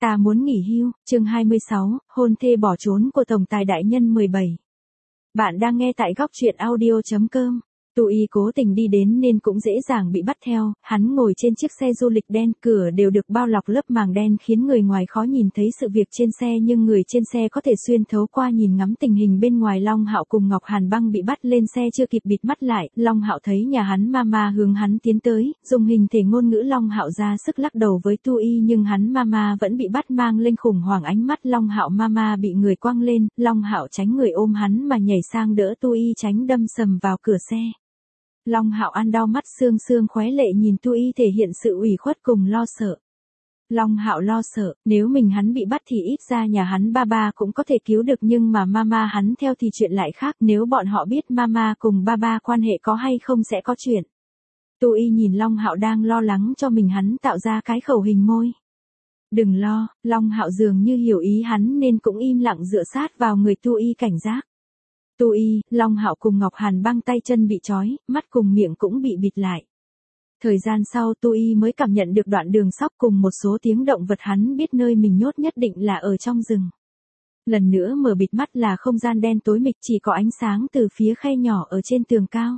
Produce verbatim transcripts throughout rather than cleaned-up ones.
Ta muốn nghỉ hưu, chương hai mươi sáu, hôn thê bỏ trốn của tổng tài đại nhân mười bảy. Bạn đang nghe tại góc truyện audio.com. Tu Y cố tình đi đến nên cũng dễ dàng bị bắt theo, hắn ngồi trên chiếc xe du lịch đen, cửa đều được bao lọc lớp màng đen khiến người ngoài khó nhìn thấy sự việc trên xe, nhưng người trên xe có thể xuyên thấu qua nhìn ngắm tình hình bên ngoài. Long Hạo cùng Ngọc Hàn Băng bị bắt lên xe chưa kịp bịt mắt lại, Long Hạo thấy nhà hắn mama hướng hắn tiến tới, dùng hình thể ngôn ngữ Long Hạo ra sức lắc đầu với Tu Y, nhưng hắn mama vẫn bị bắt, mang lên khủng hoảng ánh mắt. Long Hạo mama bị người quăng lên, Long Hạo tránh người ôm hắn mà nhảy sang đỡ Tu Y, tránh đâm sầm vào cửa xe. Long Hạo ăn đau mắt sương sương khóe lệ nhìn Tu Y thể hiện sự ủy khuất cùng lo sợ. Long Hạo lo sợ, nếu mình hắn bị bắt thì ít ra nhà hắn ba ba cũng có thể cứu được, nhưng mà mama hắn theo thì chuyện lại khác, nếu bọn họ biết mama cùng ba ba quan hệ có hay không sẽ có chuyện. Tu Y nhìn Long Hạo đang lo lắng cho mình, hắn tạo ra cái khẩu hình môi. Đừng lo, Long Hạo dường như hiểu ý hắn nên cũng im lặng dựa sát vào người Tu Y cảnh giác. Tu Y, Long Hạo cùng Ngọc Hàn Băng tay chân bị trói, mắt cùng miệng cũng bị bịt lại. Thời gian sau Tu Y mới cảm nhận được đoạn đường sóc cùng một số tiếng động vật, hắn biết nơi mình nhốt nhất định là ở trong rừng. Lần nữa mở bịt mắt là không gian đen tối mịch, chỉ có ánh sáng từ phía khe nhỏ ở trên tường cao.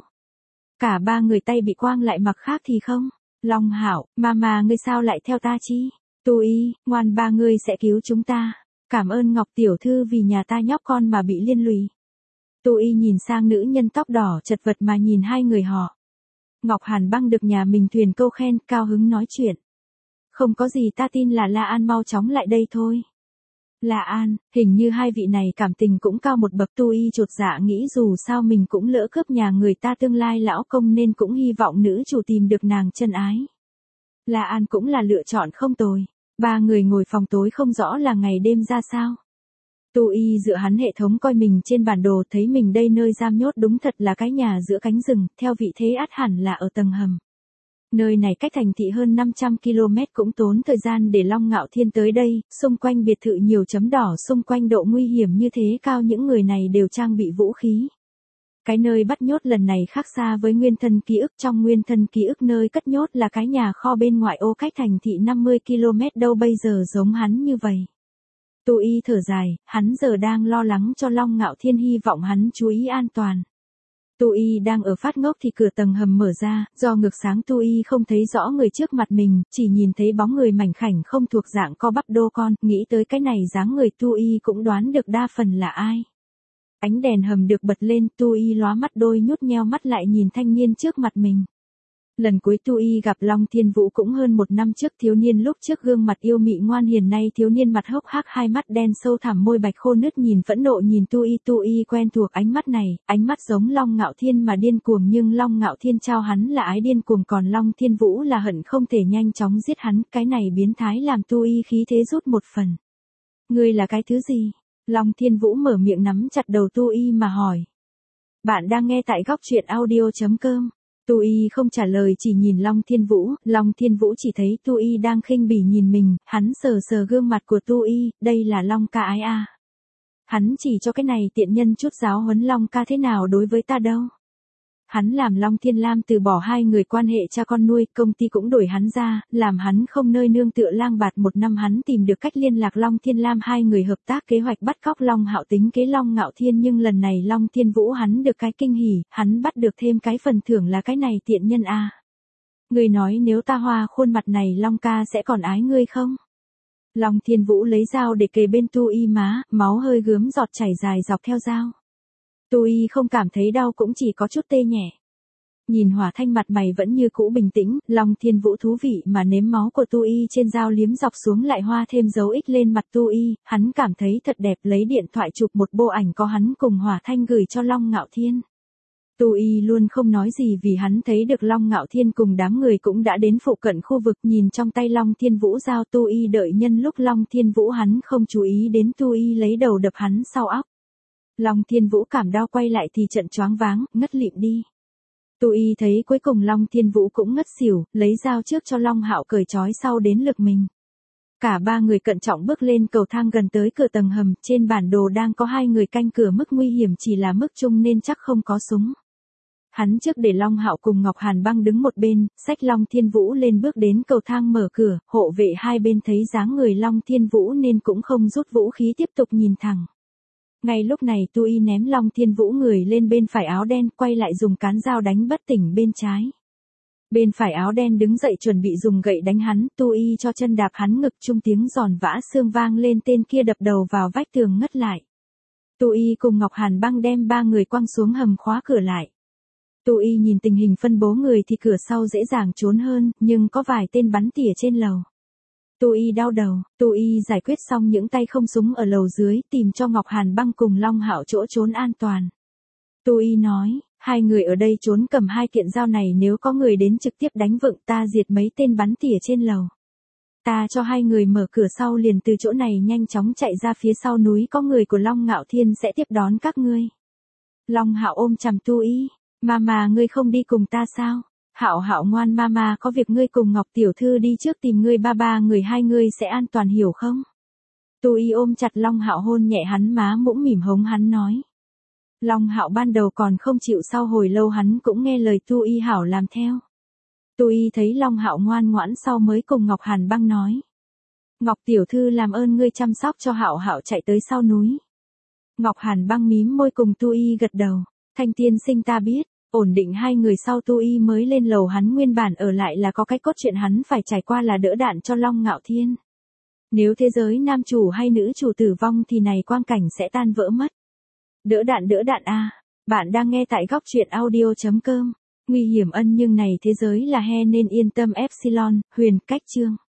Cả ba người tay bị quang lại, mặc khác thì không. Long Hạo, mama ngươi sao lại theo ta chi? Tu Y, ngoan, ba ngươi sẽ cứu chúng ta. Cảm ơn Ngọc tiểu thư vì nhà ta nhóc con mà bị liên lụy. Tu Y nhìn sang nữ nhân tóc đỏ chật vật mà nhìn hai người họ. Ngọc Hàn Băng được nhà mình thuyền câu khen, cao hứng nói chuyện. Không có gì, ta tin là La An mau chóng lại đây thôi. La An, hình như hai vị này cảm tình cũng cao một bậc. Tu Y chột dạ nghĩ dù sao mình cũng lỡ cướp nhà người ta tương lai lão công, nên cũng hy vọng nữ chủ tìm được nàng chân ái. La An cũng là lựa chọn không tồi. Ba người ngồi phòng tối không rõ là ngày đêm ra sao. Tu Y dựa hắn hệ thống coi mình trên bản đồ, thấy mình đây nơi giam nhốt đúng thật là cái nhà giữa cánh rừng, theo vị thế ắt hẳn là ở tầng hầm. Nơi này cách thành thị hơn năm trăm ki lô mét, cũng tốn thời gian để Long Ngạo Thiên tới đây, xung quanh biệt thự nhiều chấm đỏ, xung quanh độ nguy hiểm như thế cao, những người này đều trang bị vũ khí. Cái nơi bắt nhốt lần này khác xa với nguyên thân ký ức, trong nguyên thân ký ức nơi cất nhốt là cái nhà kho bên ngoại ô cách thành thị năm mươi ki lô mét, đâu bây giờ giống hắn như vậy. Tu Y thở dài, hắn giờ đang lo lắng cho Long Ngạo Thiên, hy vọng hắn chú ý an toàn. Tu Y đang ở phát ngốc thì cửa tầng hầm mở ra, do ngược sáng Tu Y không thấy rõ người trước mặt mình, chỉ nhìn thấy bóng người mảnh khảnh không thuộc dạng co bắp đô con, nghĩ tới cái này dáng người Tu Y cũng đoán được đa phần là ai. Ánh đèn hầm được bật lên, Tu Y lóa mắt, đôi nhút nheo mắt lại nhìn thanh niên trước mặt mình. Lần cuối Tu Y gặp Long Thiên Vũ cũng hơn một năm trước, thiếu niên lúc trước gương mặt yêu mị ngoan hiền, nay thiếu niên mặt hốc hác, hai mắt đen sâu thẳm, môi bạch khô nứt, nhìn phẫn nộ nhìn Tu Y. Tu Y quen thuộc ánh mắt này, ánh mắt giống Long Ngạo Thiên mà điên cuồng, nhưng Long Ngạo Thiên trao hắn là ái điên cuồng, còn Long Thiên Vũ là hận không thể nhanh chóng giết hắn, cái này biến thái làm Tu Y khí thế rút một phần. Ngươi là cái thứ gì? Long Thiên Vũ mở miệng nắm chặt đầu Tu Y mà hỏi. Bạn đang nghe tại góc truyện audio.com. Tu Y không trả lời, chỉ nhìn Long Thiên Vũ, Long Thiên Vũ chỉ thấy Tu Y đang khinh bỉ nhìn mình, hắn sờ sờ gương mặt của Tu Y, đây là Long ca ái à. Hắn chỉ cho cái này tiện nhân chút giáo huấn, Long ca thế nào đối với ta đâu. Hắn làm Long Thiên Lam từ bỏ hai người quan hệ cha con nuôi, công ty cũng đổi hắn ra, làm hắn không nơi nương tựa lang bạt. Một năm hắn tìm được cách liên lạc Long Thiên Lam, hai người hợp tác kế hoạch bắt cóc Long Hạo, tính kế Long Ngạo Thiên, nhưng lần này Long Thiên Vũ hắn được cái kinh hỉ, hắn bắt được thêm cái phần thưởng là cái này tiện nhân a. À. Ngươi nói nếu ta hoa khuôn mặt này Long ca sẽ còn ái ngươi không? Long Thiên Vũ lấy dao để kề bên Tu Y má, máu hơi gớm giọt chảy dài dọc theo dao. Tu Y không cảm thấy đau, cũng chỉ có chút tê nhẹ. Nhìn Hỏa Thanh mặt mày vẫn như cũ bình tĩnh, Long Thiên Vũ thú vị mà nếm máu của Tu Y trên dao, liếm dọc xuống lại hoa thêm dấu ích lên mặt Tu Y, hắn cảm thấy thật đẹp, lấy điện thoại chụp một bộ ảnh có hắn cùng Hỏa Thanh gửi cho Long Ngạo Thiên. Tu Y luôn không nói gì vì hắn thấy được Long Ngạo Thiên cùng đám người cũng đã đến phụ cận khu vực, nhìn trong tay Long Thiên Vũ dao, Tu Y đợi nhân lúc Long Thiên Vũ hắn không chú ý đến, Tu Y lấy đầu đập hắn sau óc. Long Thiên Vũ cảm đau quay lại thì trận choáng váng, ngất lịm đi. Tu Y thấy cuối cùng Long Thiên Vũ cũng ngất xỉu, lấy dao trước cho Long Hạo cởi trói, sau đến lượt mình. Cả ba người cẩn trọng bước lên cầu thang gần tới cửa tầng hầm, trên bản đồ đang có hai người canh cửa, mức nguy hiểm chỉ là mức trung nên chắc không có súng. Hắn trước để Long Hạo cùng Ngọc Hàn Băng đứng một bên, xách Long Thiên Vũ lên bước đến cầu thang mở cửa, hộ vệ hai bên thấy dáng người Long Thiên Vũ nên cũng không rút vũ khí tiếp tục nhìn thẳng. Ngay lúc này Tu Y ném Long Thiên Vũ người lên bên phải áo đen, quay lại dùng cán dao đánh bất tỉnh bên trái. Bên phải áo đen đứng dậy chuẩn bị dùng gậy đánh hắn, Tu Y cho chân đạp hắn ngực, chung tiếng giòn vã xương vang lên, tên kia đập đầu vào vách tường ngất lại. Tu Y cùng Ngọc Hàn Băng đem ba người quăng xuống hầm, khóa cửa lại. Tu Y nhìn tình hình phân bố người thì cửa sau dễ dàng trốn hơn, nhưng có vài tên bắn tỉa trên lầu. Tu Y đau đầu, Tu Y giải quyết xong những tay không súng ở lầu dưới, tìm cho Ngọc Hàn Băng cùng Long Hạo chỗ trốn an toàn. Tu Y nói, hai người ở đây trốn cầm hai kiện dao này, nếu có người đến trực tiếp đánh vựng ta diệt mấy tên bắn tỉa trên lầu. Ta cho hai người mở cửa sau liền từ chỗ này nhanh chóng chạy ra phía sau núi, có người của Long Ngạo Thiên sẽ tiếp đón các ngươi. Long Hạo ôm chằm Tu Y, mama ngươi không đi cùng ta sao? Hạo Hạo ngoan, mama có việc ngươi cùng Ngọc tiểu thư đi trước tìm ngươi ba ba người, hai ngươi sẽ an toàn hiểu không? Tu Y ôm chặt Long Hạo, hôn nhẹ hắn má, mũm mỉm hống hắn nói. Long Hạo ban đầu còn không chịu, sau hồi lâu hắn cũng nghe lời Tu Y hảo làm theo. Tu Y thấy Long Hạo ngoan ngoãn sau mới cùng Ngọc Hàn Băng nói. Ngọc tiểu thư làm ơn ngươi chăm sóc cho Hạo Hạo chạy tới sau núi. Ngọc Hàn Băng mím môi cùng Tu Y gật đầu. Thanh tiên sinh ta biết. Ổn định hai người sau, Tu Y mới lên lầu. Hắn nguyên bản ở lại là có cái cốt truyện hắn phải trải qua là đỡ đạn cho Long Ngạo Thiên. Nếu thế giới nam chủ hay nữ chủ tử vong thì này quang cảnh sẽ tan vỡ mất. Đỡ đạn đỡ đạn a. Bạn đang nghe tại góc truyện audio chấm com. Nguy hiểm ân nhưng này thế giới là he nên yên tâm. Epsilon, Huyền, Cách Chương.